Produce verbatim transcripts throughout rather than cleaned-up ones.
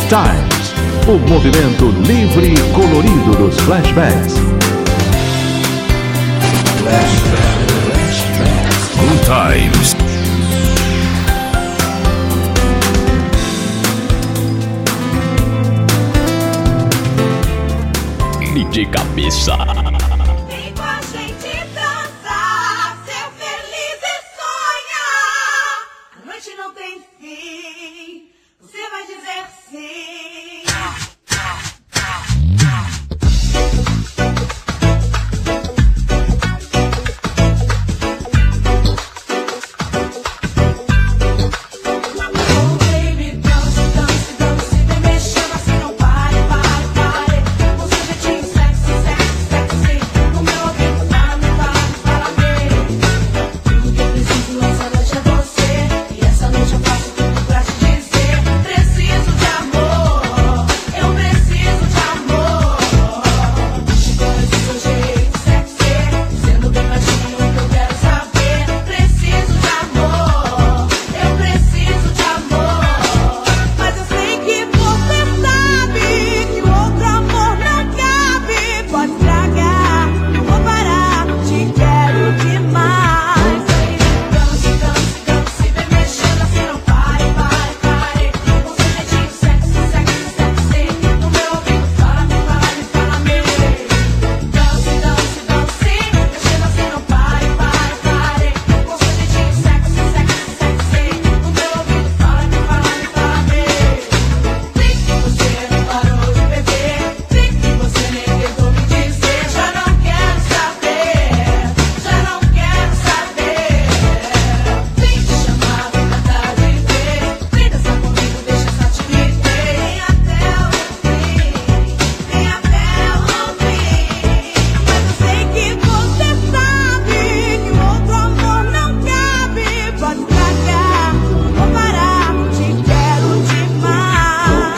Times, o movimento livre e colorido dos flashbacks. Good Times. De cabeça. Vem com a gente dançar, ser feliz e sonhar. A noite não tem fim, você vai dizer sim. Oh baby, dance, dance, dance, vem mexendo assim, não pare, pare, pare. Com seu jeitinho sexy, sexy, sexy, no meu ouvido fala, me fala, me fala bem. Tudo que eu preciso essa noite é você, e essa noite eu faço tudo pra te dizer. Preciso de amor, eu preciso de amor. Chegou esse seu jeito sexy, sendo bem baixinho que eu quero saber. Preciso de amor, eu preciso de amor. Mas eu sei que você sabe que o outro amor não cabe. Pode estragar, não vou parar, te quero demais. Dance, dance, dance, vem mexendo assim, não pare, pare, pare. Com seu jeitinho sexy, sexy, sexy, no meu ouvido fala, me fala, me fala mesmo. Dance, dance, dance, mexendo assim, não pare, pare, pare. Com seu jeitinho sexy, sexy, sexy, no meu ouvido fala, me fala, me fala mesmo. Vi que você não parou de beber, vi que você nem tentou me dizer. Já não quero saber, já não quero saber. Vem te chamar, vem cantar de ver. Vem dançar comigo, deixa essa timidez. Vem até o fim, vem até o fim. Mas eu sei que você sabe que o outro amor não cabe. Pode estragar, não vou parar, te quero demais.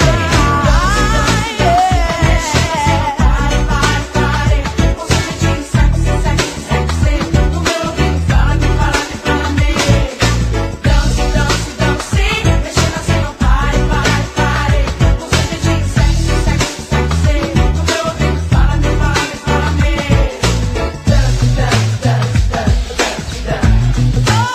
Pare, pare, pare, com seu jeitinho sexy, sexy, sexy, no meu ouvido fala, me fala, me fala mesmo. Dance, dance, dance, mexendo assim, não pare, pare, pare, com seu jeitinho sexy, sexy, sexy, no meu ouvido fala, me fala, me fala mesmo. Dance, dance, dance, dance, dance, dance.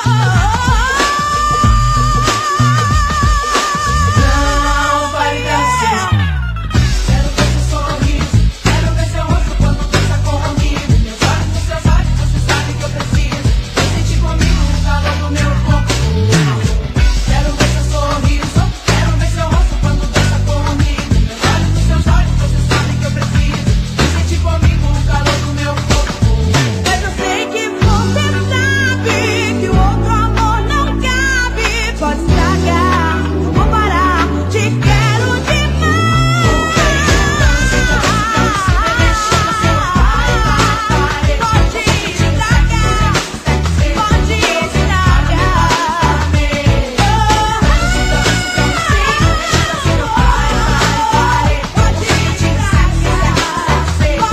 Não pare de dançar. Quero ver seu sorriso, quero ver seu rosto quando dança comigo. Meus olhos nos seus olhos, você sabe que eu preciso. Vem sentir comigo o calor do meu corpo. Quero ver seu sorriso, quero ver seu rosto quando dança comigo. Meus olhos nos seus olhos, você sabe que eu preciso. Vem sentir comigo o calor do meu corpo. Mas eu sei que você sabe que o outro amor não cabe. Pode estragar, não vou parar, te quero demais. Dance, dance, dance, vem mexendo assim, não pare, pare, pare. Pode estragar, pode estragar. Dance, dance, dance, mexendo assim, não pare, pare, pare. Pode estragar, pode estragar.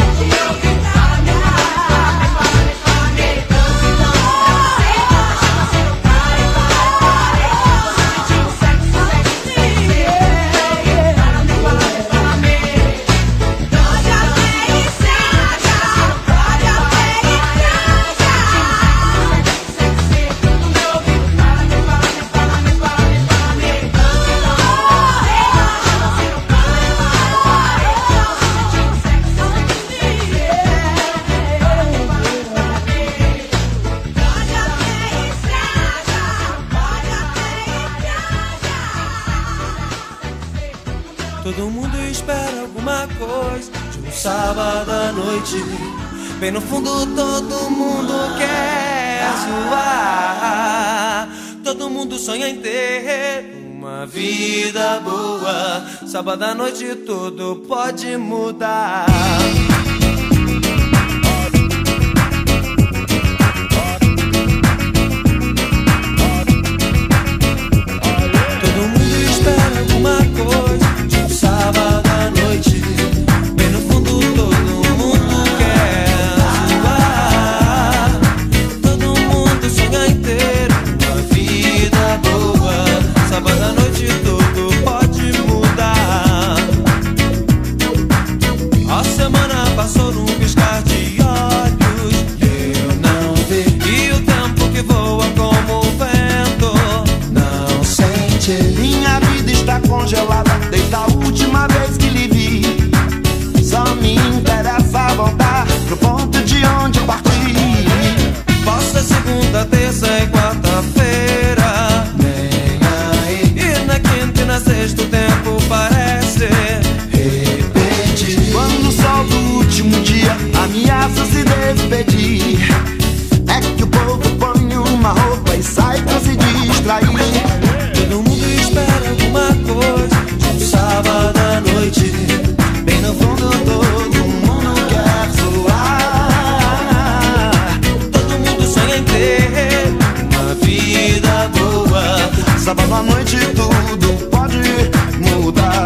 Todo mundo espera alguma coisa de um sábado à noite. Bem no fundo todo mundo quer zoar. Todo mundo sonha em ter uma vida boa. Sábado à noite tudo pode mudar. Todo mundo espera alguma coisa de um sábado à noite. Bem no fundo todo mundo quer zoar. Todo mundo sonha em ter uma vida boa. Sábado à noite tudo pode mudar. semana passou num piscar de olhos, eu não vi. E o tempo que voa como o vento não sente. Minha vida está congelada desde a última vez que lhe vi. Só me interessa voltar pro ponto de onde eu parti. Posso ser segunda, terça e quarta-feira, Nem aí, e na quinta e na sexta o tempo parece repete. Quando o sol do último dia ameaça se despedir, é que o povo põe uma roupa e sai pra se distrair. Todo mundo espera alguma coisa de um sábado à noite. Bem no fundo todo mundo quer zoar. Todo mundo sonha em ter uma vida boa. Sábado à noite tudo pode mudar.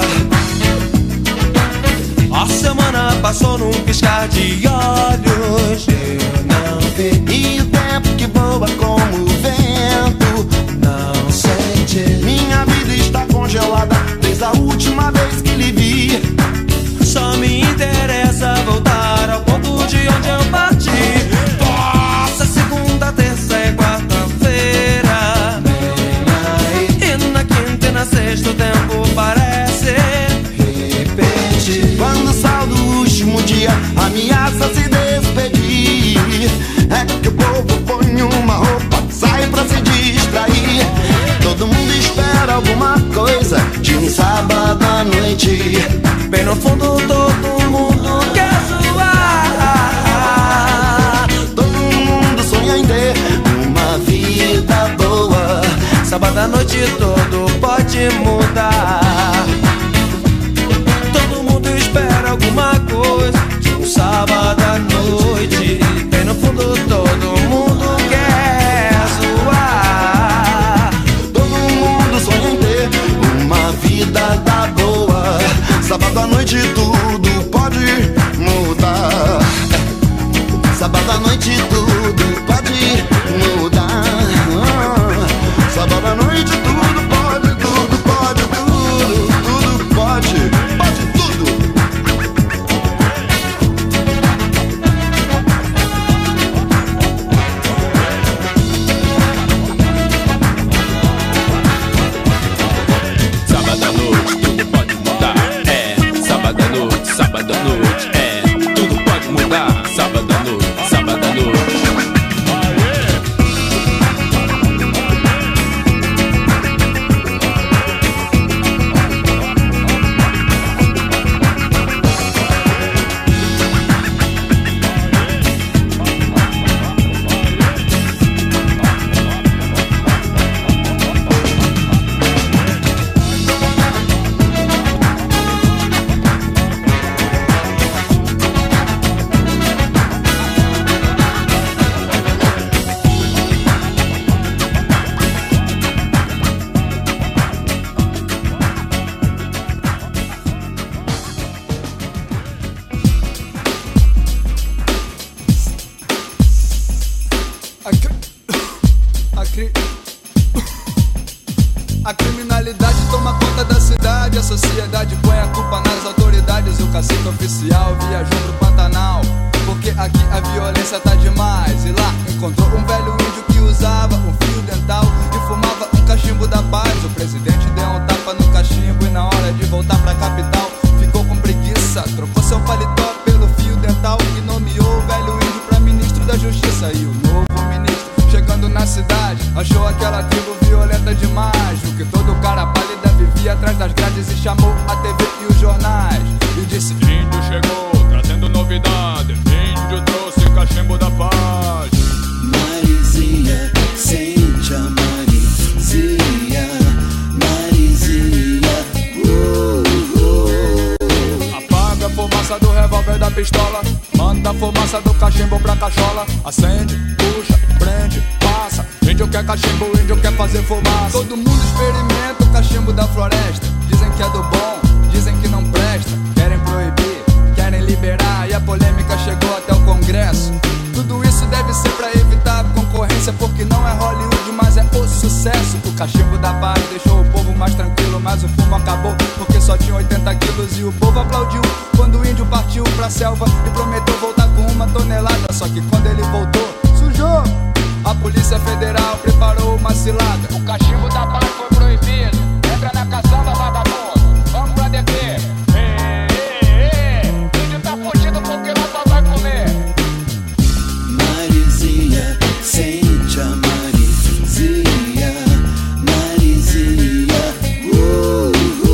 A semana passou num piscar de olhos, eu não vi. E o tempo que voa como o vento Não sente. minha vida está congelada desde a última vez que lhe vi. Só me interessa voltar ao ponto de onde eu parti. Possa segunda, terça e quarta-feira, e na quinta e na sexta o tempo parece Repete. Quando o sol do último dia ameaça se despedir, é que o povo põe uma roupa, sai pra se distrair. Todo mundo espera alguma coisa de um sábado à noite. bem no fundo todo mundo quer zoar. Todo mundo sonha em ter uma vida boa. Sábado à noite tudo pode mudar. Todo mundo espera alguma coisa de um sábado à noite. Bem no fundo todo mundo quer zoar. Todo mundo sonha em ter uma vida da boa. Sábado à noite tudo pode mudar. Sábado à noite tudo pode mudar. Sábado à noite tudo pode, tudo pode, tudo, tudo pode, pode tudo. Sábado à noite, tudo pode mudar. É, sábado à noite, sábado à noite. É, tudo pode mudar. Sábado à noite, sábado à noite. A, cri... a, cri... a criminalidade toma conta da cidade. A sociedade põe a culpa nas autoridades. O cacique oficial viajou pro Pantanal, porque aqui a violência tá demais. E lá encontrou um velho índio que usava um fio dental e fumava um cachimbo da paz. O presidente deu um tapa no cachimbo e na hora de voltar pra capital ficou com preguiça. Trocou seu paletó pelo fio dental e nomeou o velho índio pra ministro da justiça. E o novo ministro, chegando na cidade, achou aquela tribo violenta demais. O que todo cara pálida vivia atrás das grades e chamou a T V e os jornais e disse: Índio chegou, trazendo novidade. Índio trouxe cachimbo da paz. Marizinha, sente a Marizinha, Marizinha, uh, uh. apaga a fumaça do revólver da pistola, manda a fumaça do cachimbo pra cachola. Acende, puxa, prende, passa. Índio quer cachimbo, índio quer fazer fumaça. Todo mundo experimenta o cachimbo da floresta. Dizem que é do bom, dizem que não presta. Querem proibir, querem liberar. E a polêmica chegou até o Congresso. Tudo isso deve ser pra evitar a concorrência, porque não é Hollywood, mas é o sucesso. sucesso. O cachimbo da paz deixou o povo mais tranquilo, mas o fumo acabou porque só tinha oitenta quilos. E o povo aplaudiu quando o índio partiu pra selva e prometeu voltar com uma tonelada. Só que quando ele voltou, sujou. A Polícia Federal preparou uma cilada. O cachimbo da paz foi proibido. Entra na caçamba, vagabundo. Vamos pra D P. Ei, ei, ei. Índio tá fugido porque nós só vai comer. Marizinha, sente a Marizinha, Marizinha, uh,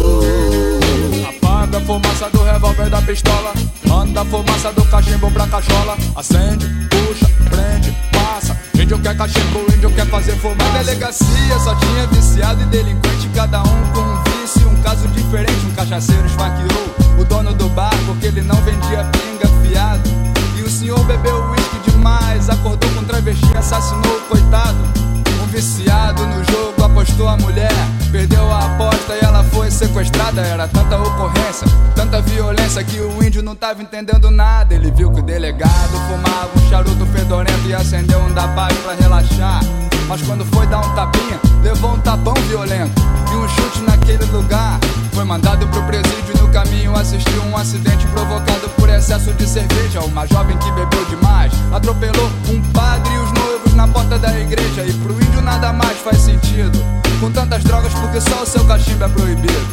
uh. Apaga a fumaça do revólver da pistola. Manda a fumaça do cachimbo pra cachola. Acende, puxa, prende, passa. Índio quer cachimbo, índio quer fazer fumaça. Na delegacia só tinha viciado e delinquente, cada um com um vício, um caso diferente. Um cachaceiro esfaqueou o dono do bar porque ele não vendia pinga fiado. E o senhor bebeu uísque demais, acordou com um travesti, assassinou o coitado. Um viciado no jogo apostou a mulher, perdeu a aposta e ela foi sequestrada. Era tanta ocorrência, tanta violência que o índio não tava entendendo nada. Ele viu que o delegado fumava um charuto fedorento e acendeu um da paz pra relaxar. Mas quando foi dar um tapinha, levou um tapão violento e um chute naquele lugar. Foi mandado pro presídio e no caminho assistiu um acidente provocado por excesso de cerveja. Uma jovem que bebeu demais atropelou um padre e os noivos na porta da igreja. E pro índio nada mais faz sentido com tantas drogas, porque só o seu cachimbo é proibido.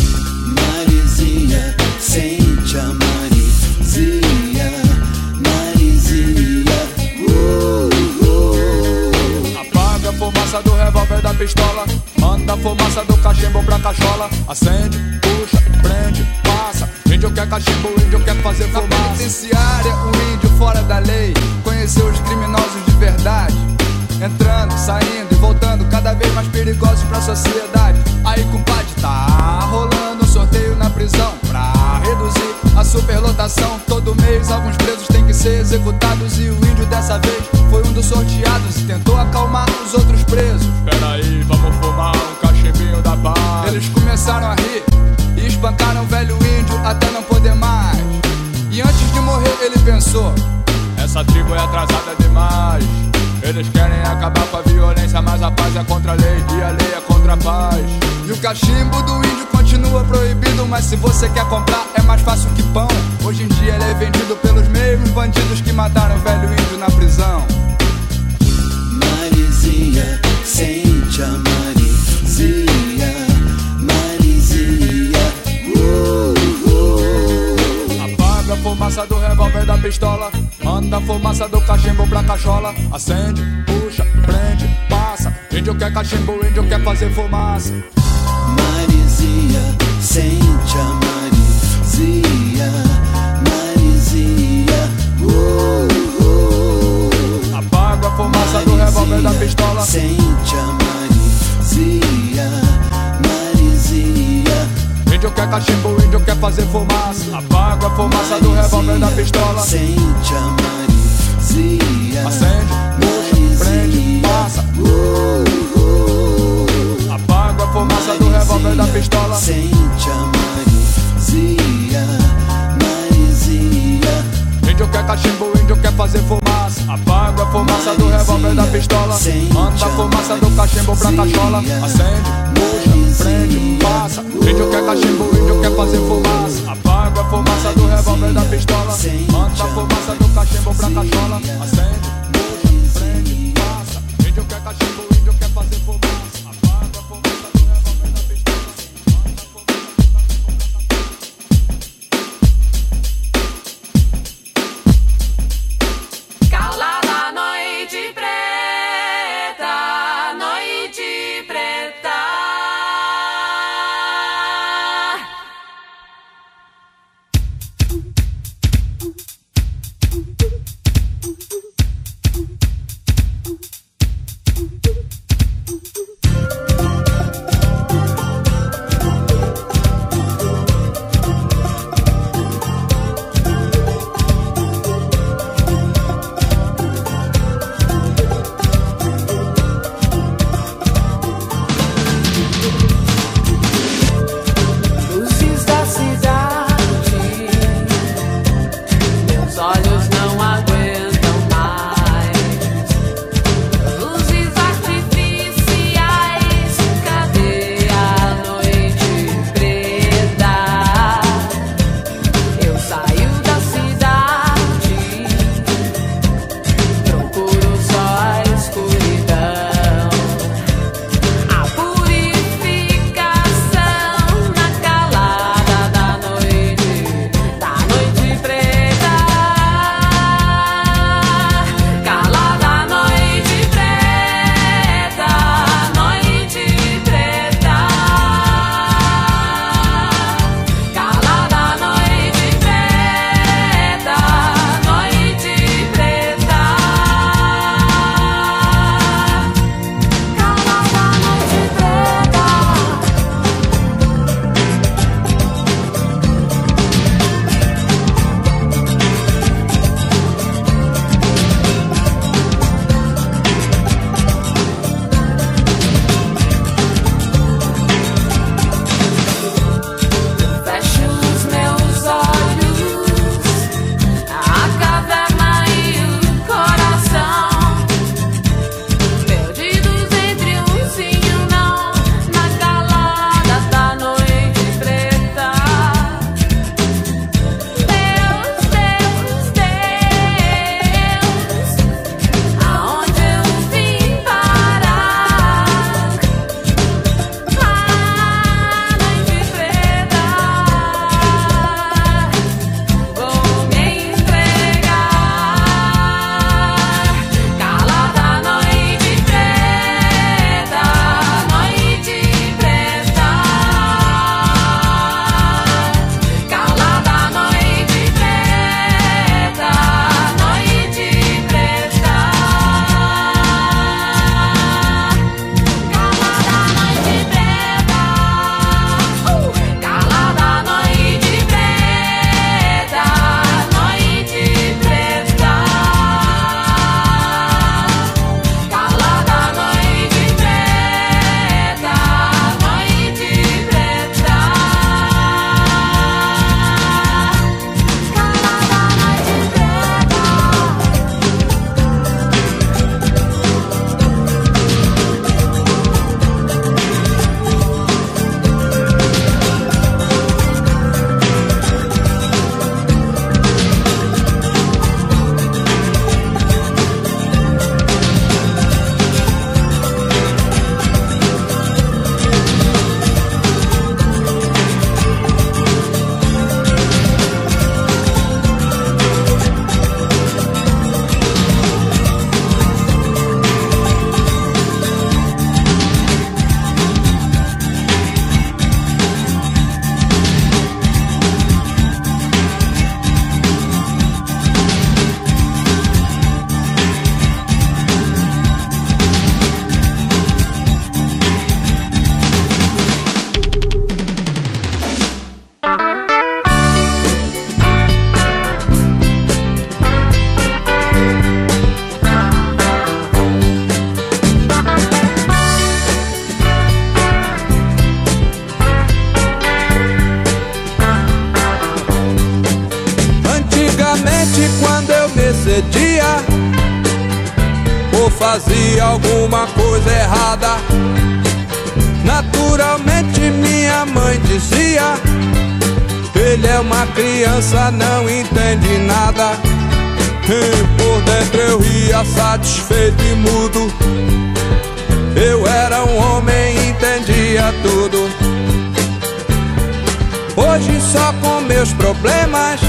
Marizinha, sente a Marizinha, Marizinha, uh, uh. Apaga a fumaça do revólver da pistola. Manda a fumaça do cachimbo pra cachola. Acende, puxa, prende, passa. Índio quer cachimbo, índio quer fazer fumaça. Na penitenciária, o índio fora da lei conheceu os criminosos de verdade, entrando, saindo e voltando, cada vez mais perigosos pra sociedade. Aí, compadre, tá rolando um sorteio na prisão pra reduzir a superlotação. Todo mês alguns presos têm que ser executados e o índio dessa vez foi um dos sorteados e tentou acalmar os outros presos. Peraí, vamos fumar um cachimbinho da paz. Eles começaram a rir e espancaram o velho índio até não poder mais. E antes de morrer ele pensou: essa tribo é atrasada demais. Eles querem acabar com a violência, mas a paz é contra a lei e a lei é contra a paz. E o cachimbo do índio continua proibido, mas se você quer comprar é mais fácil que pão. Hoje em dia ele é vendido pelos mesmos bandidos que mataram o velho índio na prisão. Marizinha, sente a Marizinha, Marizinha, uh, uh. Apaga a fumaça do revólver da pistola. Manda a fumaça do cachimbo pra cachola. Acende, puxa, prende, passa. Índio quer cachimbo, índio quer fazer fumaça. Marizinha, sente a Marizinha, Marizinha, uh, uh. Apaga a fumaça do revólver da pistola. Sente a Marizinha, Marizinha. Índio quer cachimbo, índio quer fazer fumaça. Apaga a fumaça do revólver da pistola. Sente a Marizinha. Acende, puxa, prende, passa. Uh, uh. Apaga a fumaça do revólver da pistola. Sente a Marizinha, Marizinha. Índio quer cachimbo, índio quer fazer fumaça. Apaga a fumaça do revólver da pistola. Manda a fumaça do cachimbo pra cachola. Acende, puxa, prende, passa. Índio quer cachimbo, índio quer fazer fumaça. Apaga a fumaça do revólver da pistola. Manda a fumaça do cachimbo pra cachola. Acende, puxa, prende, passa. Índio quer cachimbo, índio quer fazer fumaça. Apaga a fumaça do revólver da pistola. Manda a fumaça do Calada noite preta, noite preta. Luzes da cidade, meus olhos não aguentam mais. Luzes artificiais excedia ou fazia alguma coisa errada, naturalmente minha mãe dizia: ele é uma criança, não entende nada. E por dentro eu ria satisfeito e mudo. Eu era um homem e entendia tudo. Hoje só com meus problemas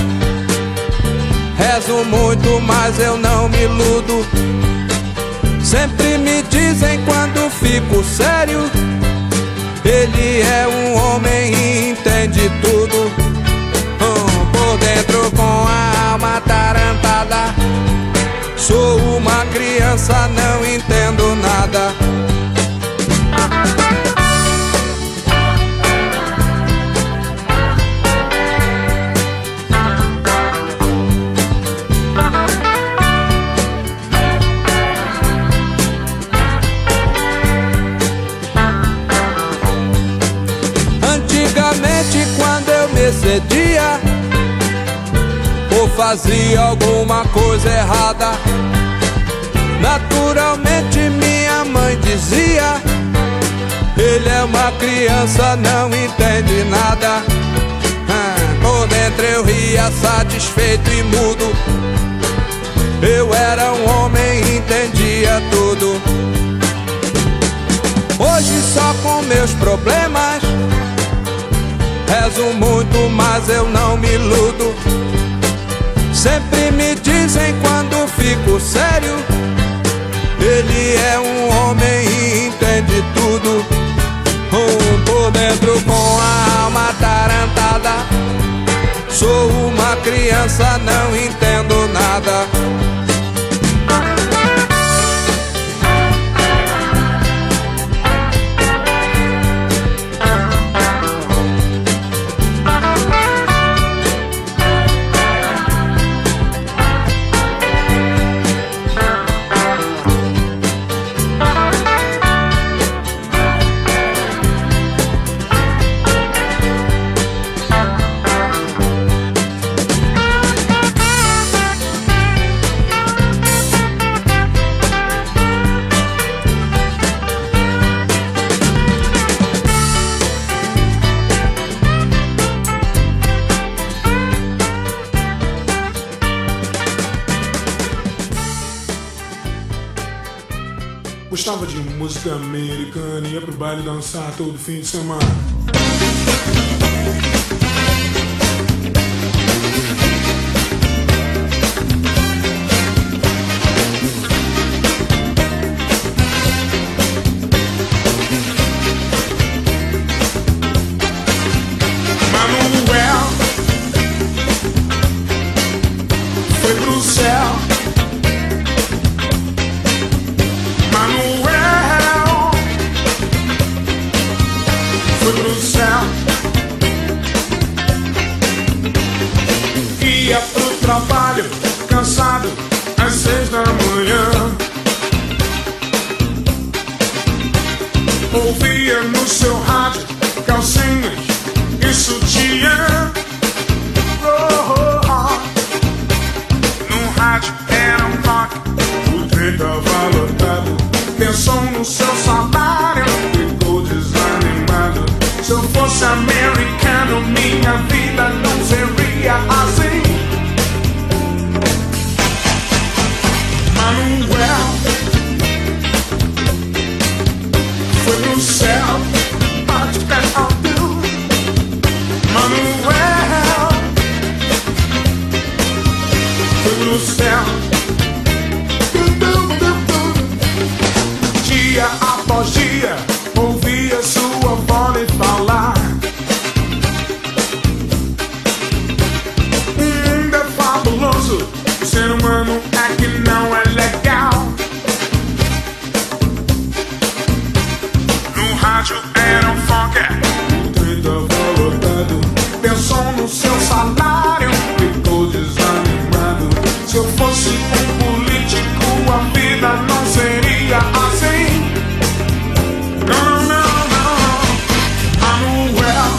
rezo muito, mas eu não me iludo. Sempre me dizem quando fico sério: ele é um homem e entende tudo. hum, Por dentro com a alma atarantada, sou uma criança, não entendo nada. Antigamente, quando eu me excedia ou fazia alguma coisa errada, naturalmente minha mãe dizia: ele é uma criança, não entende nada. ah, Por dentro eu ria satisfeito e mudo. Eu era um homem e entendia tudo. Hoje só com meus problemas rezo muito, mas eu não me iludo. Sempre me dizem quando fico sério: ele é um homem e entende tudo. hum, Por dentro com a alma atarantada, sou uma criança, não entendo nada. Gostava de música americana, ia pro baile dançar todo fim de semana. Manuel foi pro céu. Manuel foi pro céu. Ia pro trabalho, cansado, às seis da manhã. Ouvia no seu rádio calcinhas e sutiã. Oh, oh, oh. No rádio era um rock, o trem tava lotado. Pensou no seu salário, ficou desanimado. Se eu fosse americano, minha vida não seria assim. Manuel foi pro céu, but that I'll do. Manuel foi pro céu. Dia após dia, ouvia sua voz falar. O mundo é fabuloso, o ser humano é que não é legal. No rádio era um funk, o trem tava lotado. Pensou no seu salário, ficou desanimado. Se eu fosse um político, a vida não seria assim. No, no, no, Manuel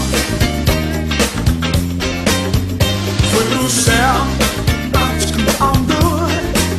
foi pro céu, but I'm good.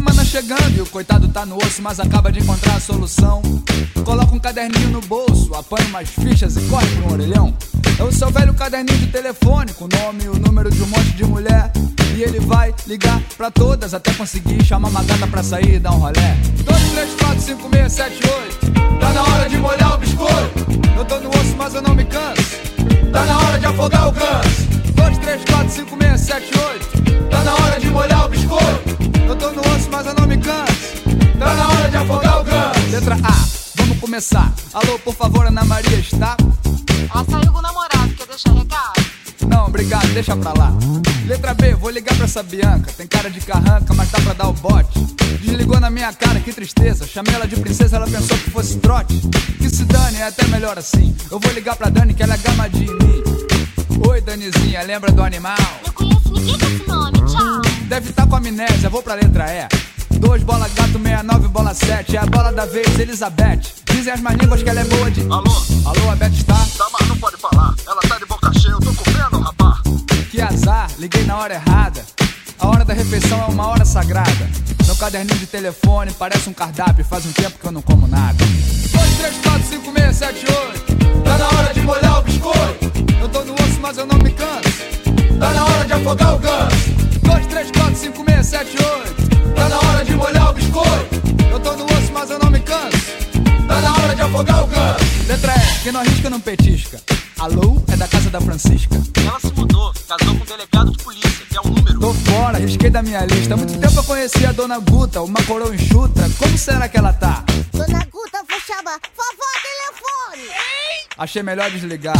semana chegando e o coitado tá no osso, mas acaba de encontrar a solução. Coloca um caderninho no bolso, apanha umas fichas e corre pra um orelhão. É o seu velho caderninho de telefone, com o nome e o número de um monte de mulher. E ele vai ligar pra todas até conseguir chamar uma gata pra sair e dar um rolé. Dois, três, quatro, cinco, seis, sete, oito. Tá na hora de molhar o biscoito. Eu tô no osso, mas eu não me canso. Tá na hora de afogar o ganso. Dois, três, quatro, cinco, seis, sete, oito. Tá na hora de molhar o biscoito. Eu tô no osso, mas eu não me canso. Tá na hora de afogar o ganso. Letra A, vamos começar. Alô, por favor, Ana Maria está? Ela saiu com o namorado, quer deixar recado? Não, obrigado, deixa pra lá. Letra B, vou ligar pra essa Bianca. Tem cara de carranca, mas dá pra dar o bote. Desligou na minha cara, que tristeza. Chamei ela de princesa, ela pensou que fosse trote. Que se dane, é até melhor assim. Eu vou ligar pra Dani, que ela é gamadinha em mim. Oi, Danizinha, lembra do animal? Não conheço ninguém com esse nome, tchau. Deve tá com amnésia, vou pra letra E. Dois, bola gato, meia nove, bola sete. É a bola da vez, Elizabeth. Dizem as más línguas que ela é boa de... Alô? Alô, a Beth está? Tá, mas não pode falar. Ela tá de boca cheia, eu tô comendo, rapá. Que azar, liguei na hora errada. A hora da refeição é uma hora sagrada. Meu caderninho de telefone parece um cardápio. Faz um tempo que eu não como nada. Dois, três, quatro, cinco, seis, sete, oito. Tá na hora de molhar o biscoito. Eu tô no osso, mas eu não me canso. Tá na hora de afogar o ganso. Dois, três, quatro, cinco, seis, sete, oito. Tá na hora de molhar o biscoito. Eu tô no osso, mas eu não me canso. Tá na hora de afogar o ganso. Letra E, quem não arrisca não petisca. Alô, é da casa da Francisca. Ela se mudou, casou com um delegado de polícia, que é um número. Tô fora, risquei da minha lista. Há muito tempo eu conheci a Dona Guta, uma coroa enxuta. Como será que ela tá? Dona Guta, vou chamar. Vovó, telefone. Achei melhor desligar.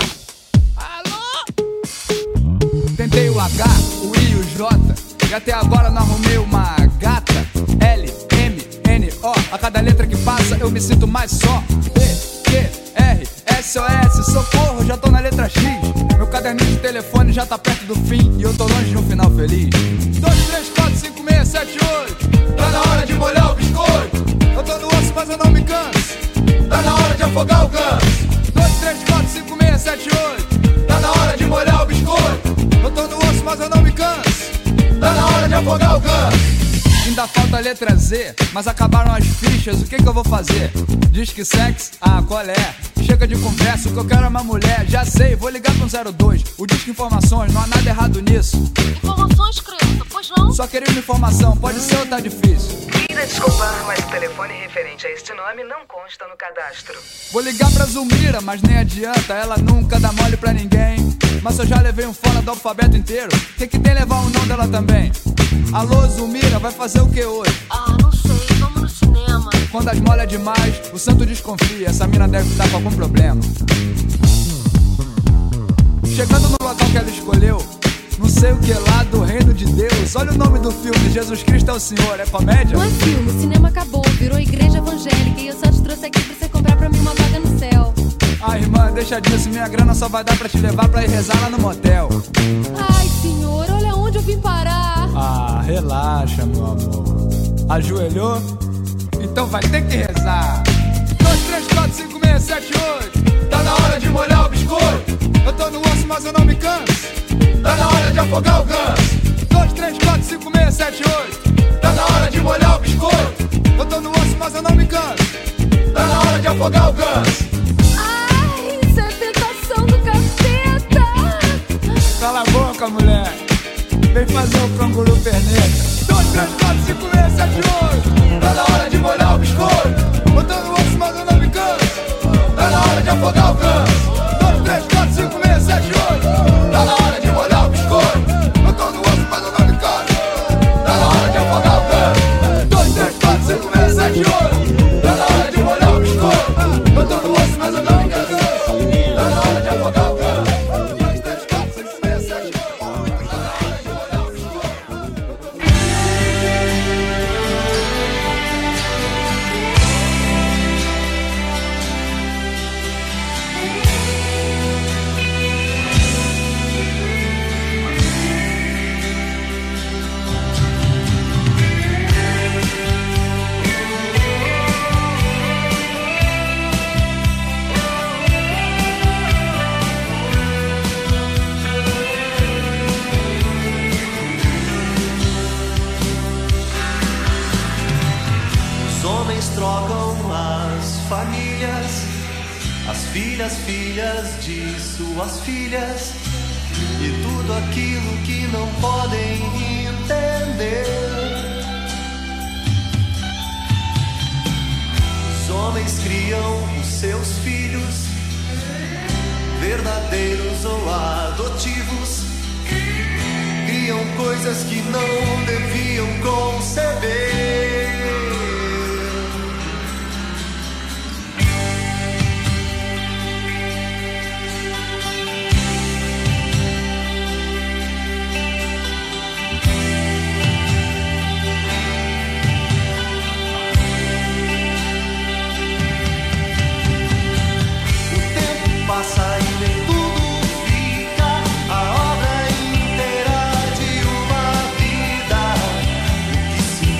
Alô? Tentei o H, o I e o J. E até agora não arrumei uma gata. L, M, N, O. A cada letra que passa eu me sinto mais só. P, Q, R, S O S. Socorro, já tô na letra X. Meu caderninho de telefone já tá perto do fim. E eu tô longe de um final feliz. Dois, três, quatro, cinco, seis, sete, oito. Tá na hora de molhar o biscoito. Eu tô no osso, mas eu não me canso. Tá na hora de afogar o ganso. Dois, três, quatro, cinco, seis, sete, oito. Tá na hora de molhar o biscoito. Eu tô no osso, mas eu não me canso. Tá na hora de afogar o ganso. Ainda falta a letra Z, mas acabaram as fichas, o que que eu vou fazer? Diz que sexo? Ah, qual é? Chega de conversa, o que eu quero é uma mulher. Já sei, vou ligar pro zero dois. O Disque Informações, não há nada errado nisso. Informações, criança, pois não? Só queria uma informação, pode ser ou tá difícil? Queira desculpar, mas o telefone referente a este nome não consta no cadastro. Vou ligar pra Zulmira, mas nem adianta, ela nunca dá mole pra ninguém. Mas eu já levei um fora do alfabeto inteiro, que que tem levar o nome dela também? Alô, Zulmira, vai fazer o que hoje? Ah, não sei, vamos no cinema. Quando as molha demais, o santo desconfia, essa mina deve estar com algum problema. Chegando no local que ela escolheu, não sei o que lá do reino de Deus. Olha o nome do filme, Jesus Cristo é o Senhor, é comédia? Não é filme, o cinema acabou, virou igreja evangélica. E eu só te trouxe aqui pra você comprar pra mim uma vaga no céu. Ah, irmã, deixa disso, minha grana só vai dar pra te levar pra ir rezar lá no motel. Ai, senhor, olha onde eu vim parar. Ah, relaxa, meu amor. Ajoelhou? Então vai ter que rezar. Dois, três, quatro, cinco, seis, sete, oito. Tá na hora de molhar o biscoito. Eu tô no osso, mas eu não me canso. Tá na hora de afogar o ganso. Dois, três, quatro, cinco, seis, sete, oito. Tá na hora de molhar o biscoito. Eu tô no osso, mas eu não me canso. Tá na hora de afogar o ganso. Ai, isso é tentação do capeta. Cala a boca, mulher. Vem fazer o canguru perneta. Dois, três, quatro, cinco, seis, sete, oito. Tá na hora de molhar o biscoito. Eu tô no osso, mas eu não me canso. Tá na hora de afogar o ganso. Dois, três, quatro, cinco, seis, sete, oito. Tá na hora de molhar o biscoito. Eu tô no osso, mas eu não me canso. Tá na hora de afogar o ganso. Dois, três, quatro, cinco, seis, sete, oito. Tá na hora de molhar o biscoito. Eu tô no osso, mas eu não me canso. Tá na hora de afogar o ganso. Dois, três, quatro, cinco, seis, sete, oito. Tá na hora de molhar o biscoito. homens trocam as famílias, as filhas, filhas de suas filhas, e tudo aquilo que não podem entender. Os homens criam os seus filhos, verdadeiros ou adotivos, criam coisas que não deviam conceber. Passa e nem tudo fica, a obra inteira de uma vida. O que se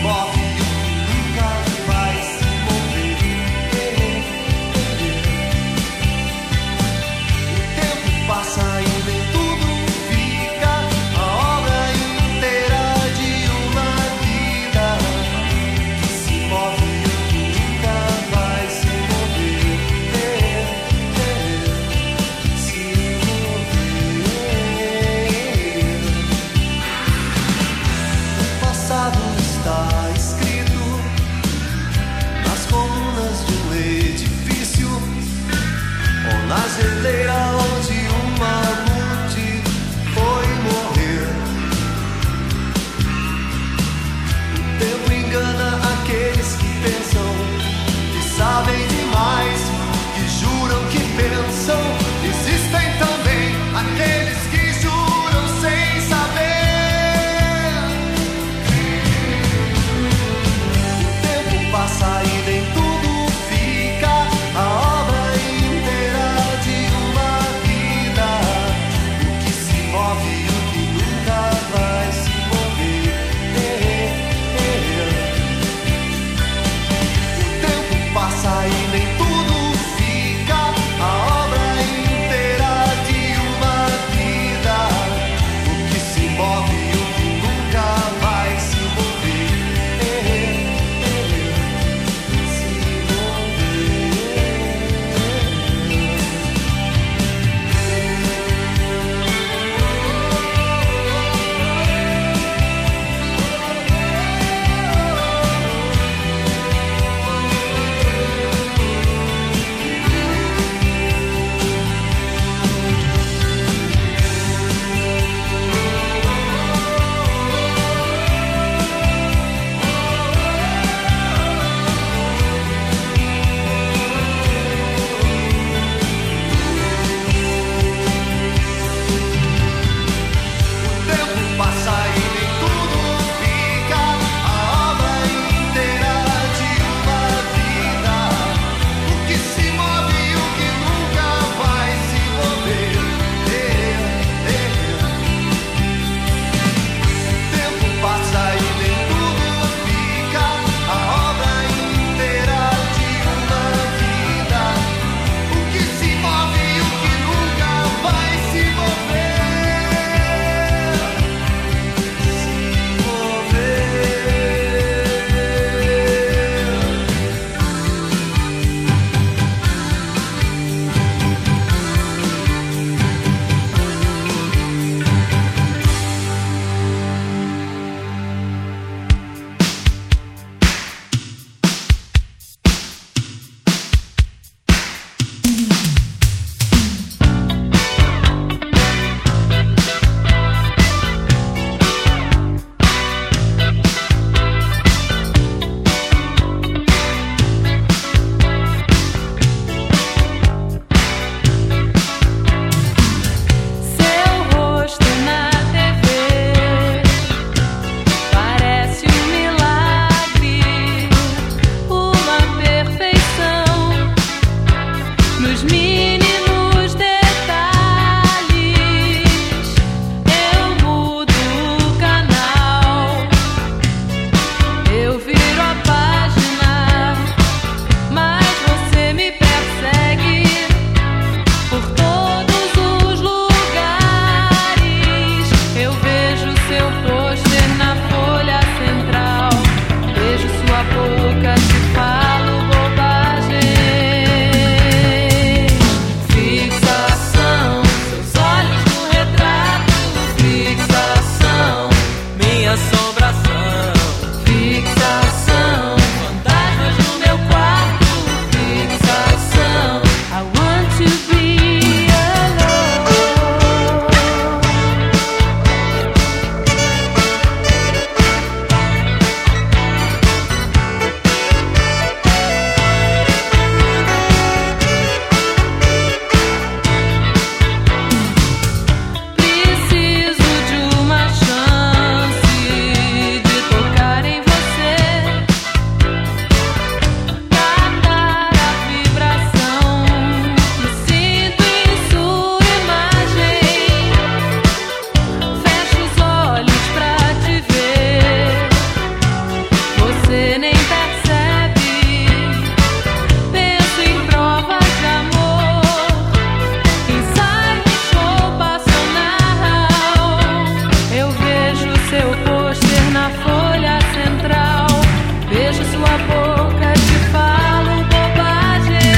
você nem percebe. Penso em provas de amor, ensaio, show passional. Eu vejo seu pôster na folha central, beijo sua boca, te falo bobagem.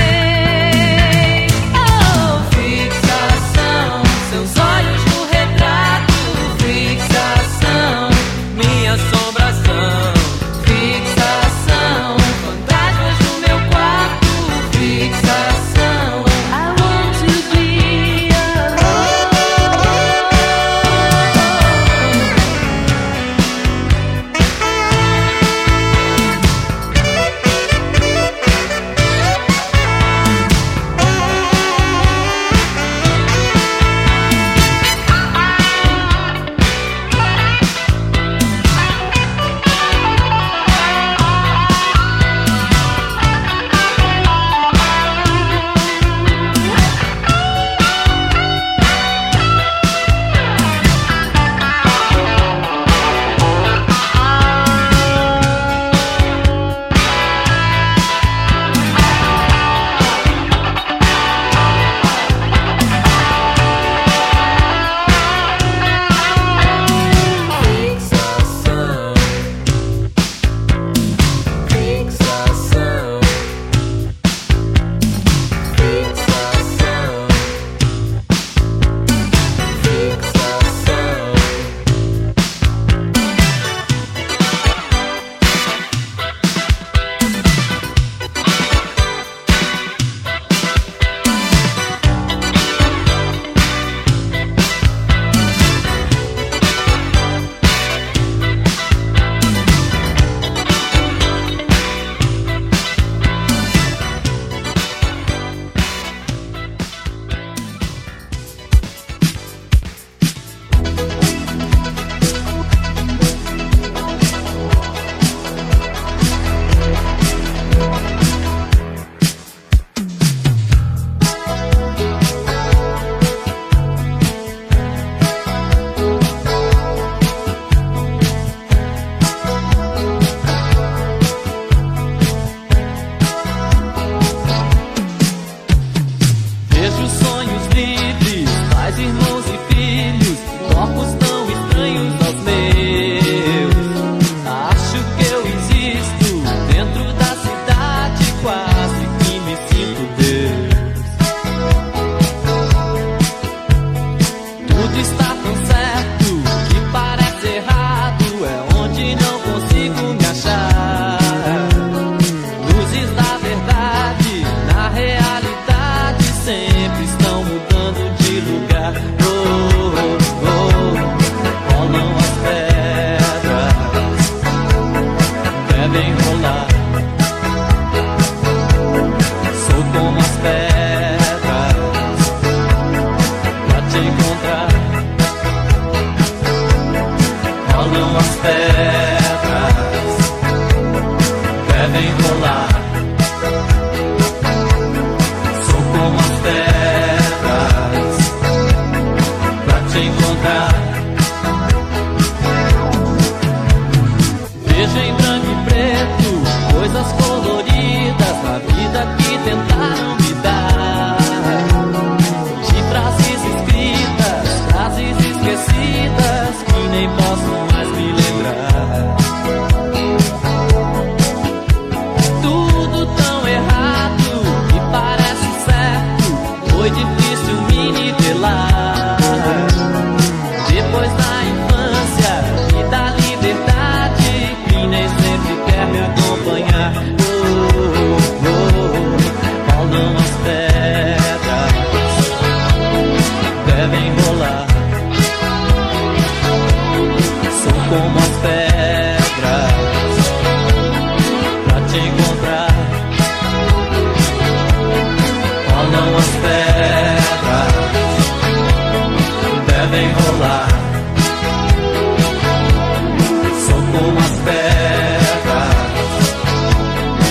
Oh, fixação, seus olhos no retrato, fixação, minha assombração, fixação, fantasmas no meu quarto, fixação. I want to be alone. Vejo sonhos livres, pais, irmãos e filhos, corpos tão estranhos aos meus. Acho que eu existo dentro da cidade, quase que me sinto Deus. Tudo está tão certo que parece errado, é onde não consigo me achar. Luzes da verdade, na realidade, sempre estão mudando de lugar. Oh, oh, oh, rolam as pedras, devem rolar. Sou como as pedras pra te encontrar. Rolam as pedras, devem rolar. Sou como as pedras pra te encontrar. Vejo em branco e preto coisas coloridas na vida que tentaram me dar. De frases escritas, frases esquecidas que nem posso mais me lembrar. Tudo tão errado que parece certo, foi difícil me nivelar. Depois da infância e da liberdade, que nem sempre quer me acompanhar. Oh, oh, oh, rolam as pedras, devem rolar. Sou como as pedras pra te encontrar. Rolam as pedras, devem rolar. Sou como as pedras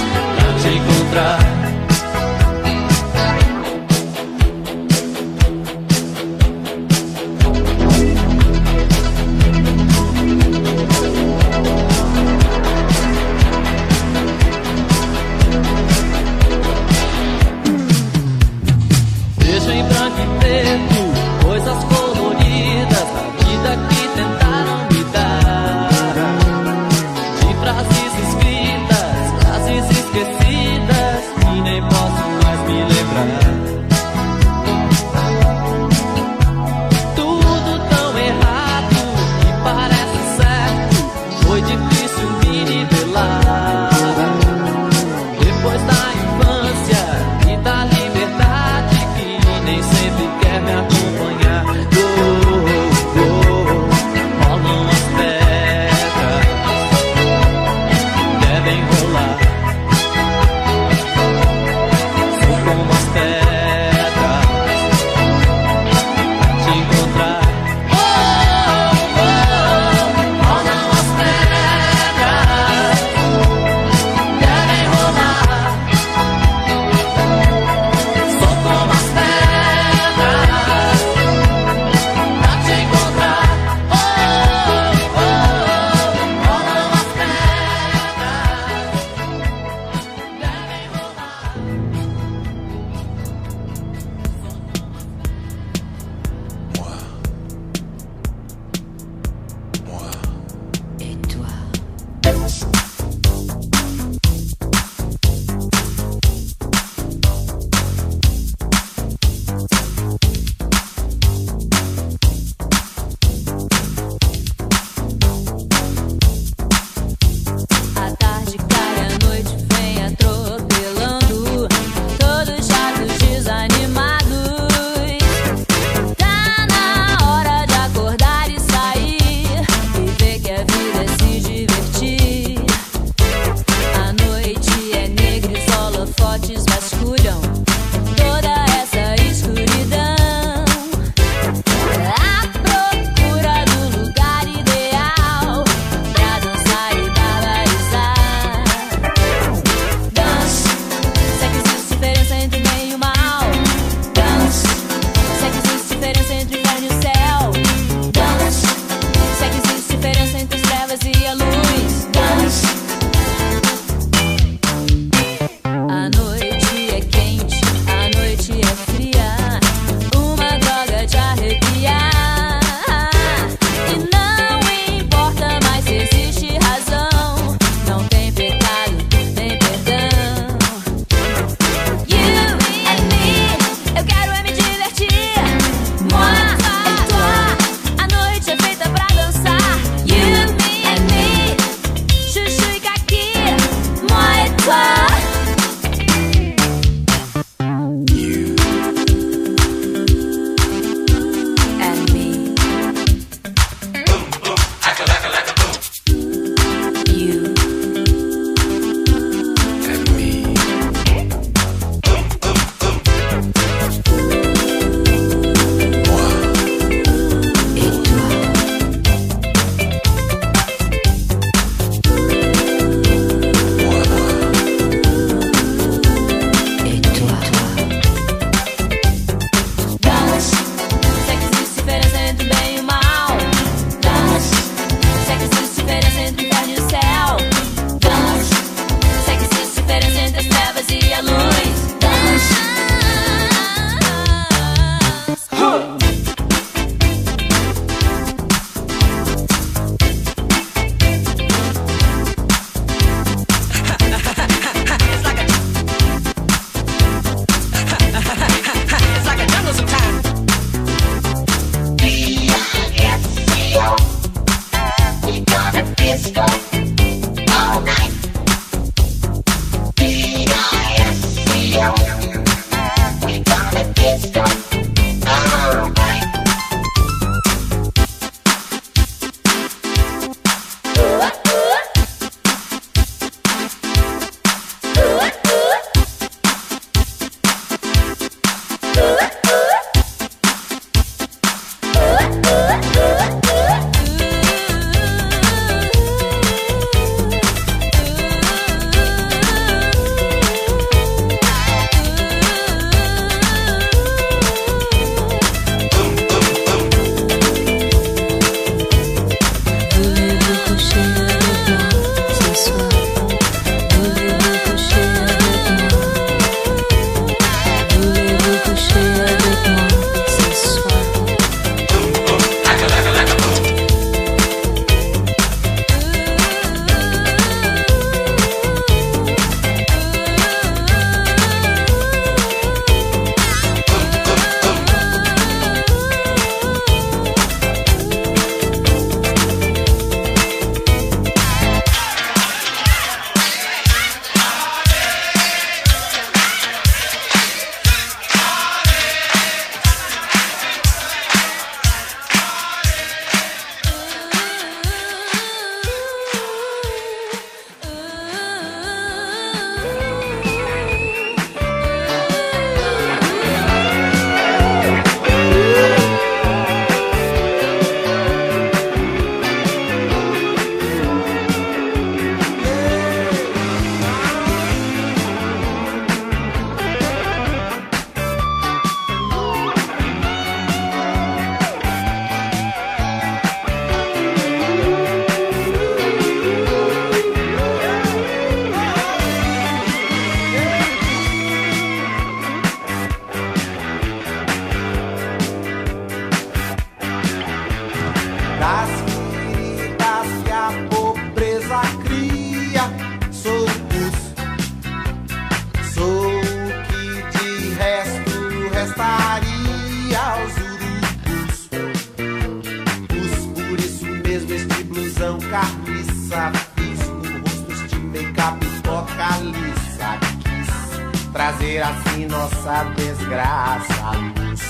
apocalipse quis trazer assim nossa desgraça à luz.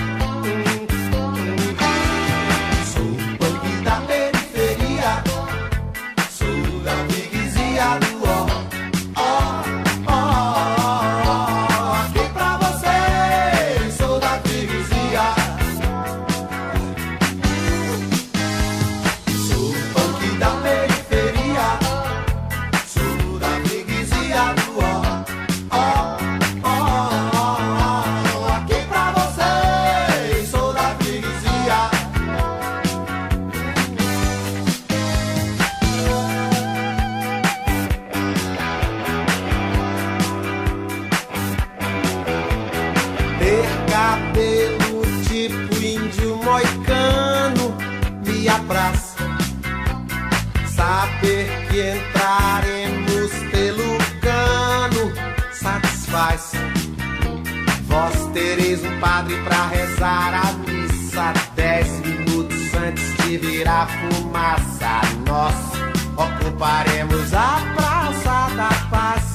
Sou punk da periferia, sou da freguesia do ó, ó, ó, ó. Aqui pra vocês, sou da freguesia. Sou punk da periferia, sou da freguesia do ó, ó, ó, ó. Aqui pra vocês, sou da freguesia. Ter cabelo tipo índio moicano me apraz. Saber que entraremos pelo cano satisfaz. Vós tereis um padre pra rezar a missa dez minutos antes de virar fumaça. Nós ocuparemos a Praça da Paz.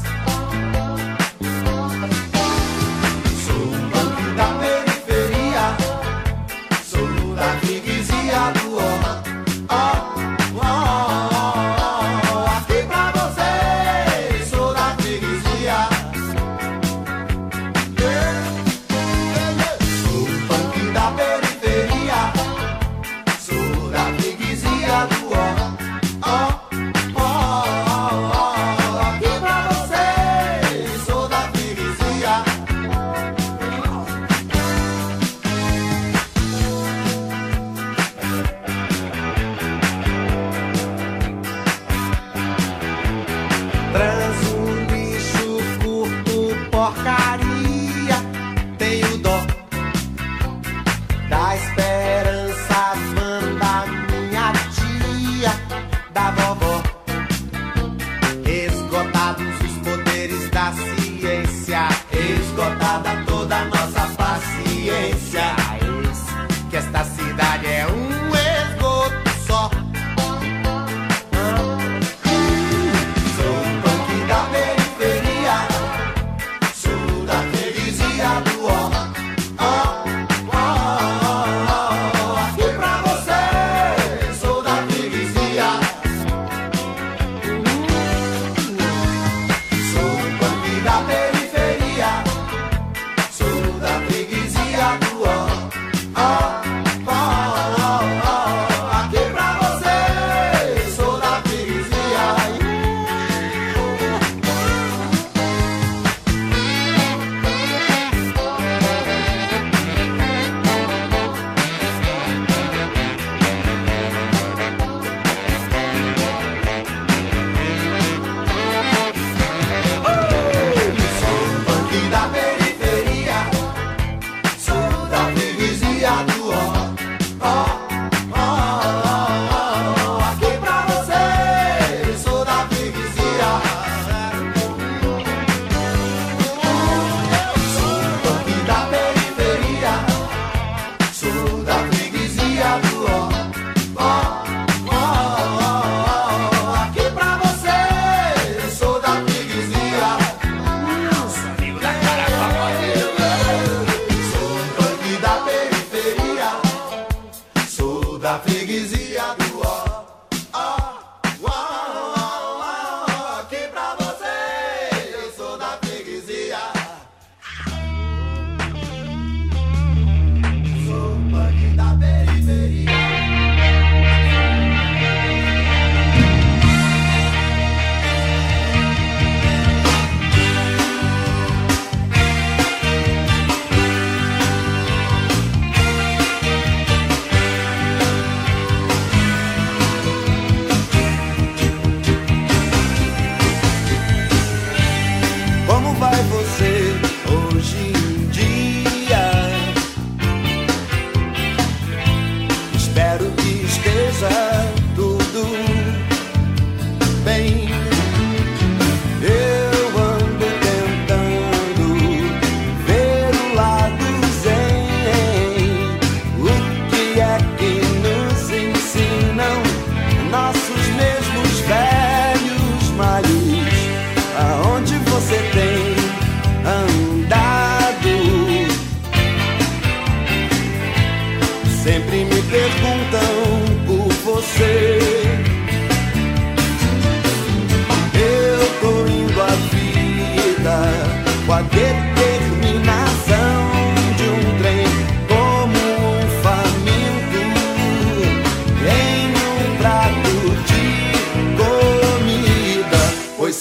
Sou punk da periferia, sou da freguesia do ó, ó, ó, ó. Aqui pra vocês, sou da freguesia. Sou punk da periferia, sou da freguesia do ó, ó, ó, ó. Aqui pra vocês, sou da freguesia. Transo, lixo, curto, porcaria. Tenho dó da esperança, van da minha tia, da vovó. Esgotados os poderes da ciência, esgotada toda a nossa paciência. Eis que esta cidade é um esgoto só. Sou punk da periferia, sou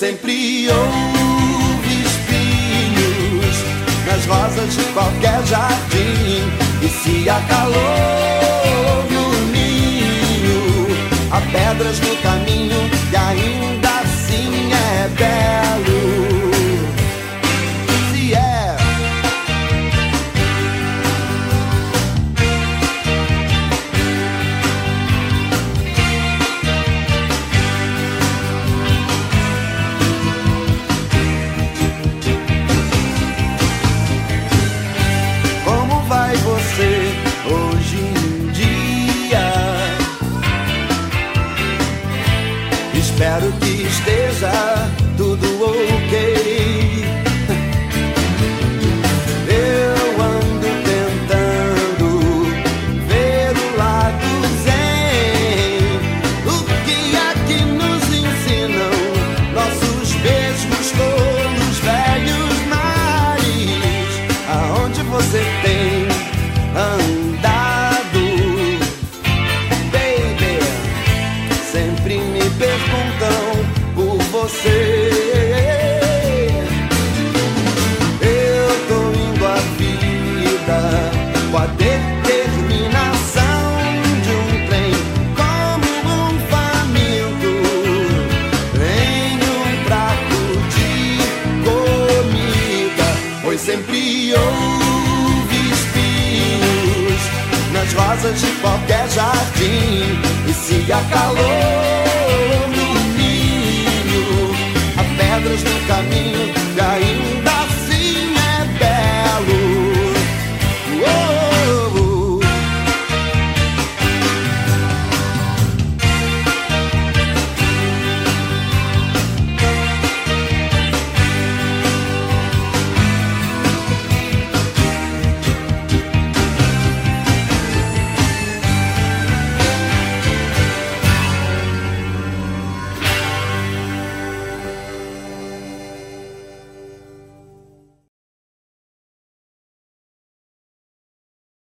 sempre houve espinhos nas rosas de qualquer jardim. E se há calor no ninho, há pedras no caminho, e ainda assim é belo. Se é você hoje em dia? Espero que esteja tudo ok. Eu ando tentando ver o lado zen, o que é que nos ensinam nossos mesmos tolos velhos mares. Aonde você tem andado, baby? Sempre me perguntam por você. Eu tô indo à vida com a determinação de um trem, como um faminto em um prato de comida. Pois sempre houve espinhos nas rosas de qualquer jardim. E se há calor no ninho, há pedras no caminho, e ainda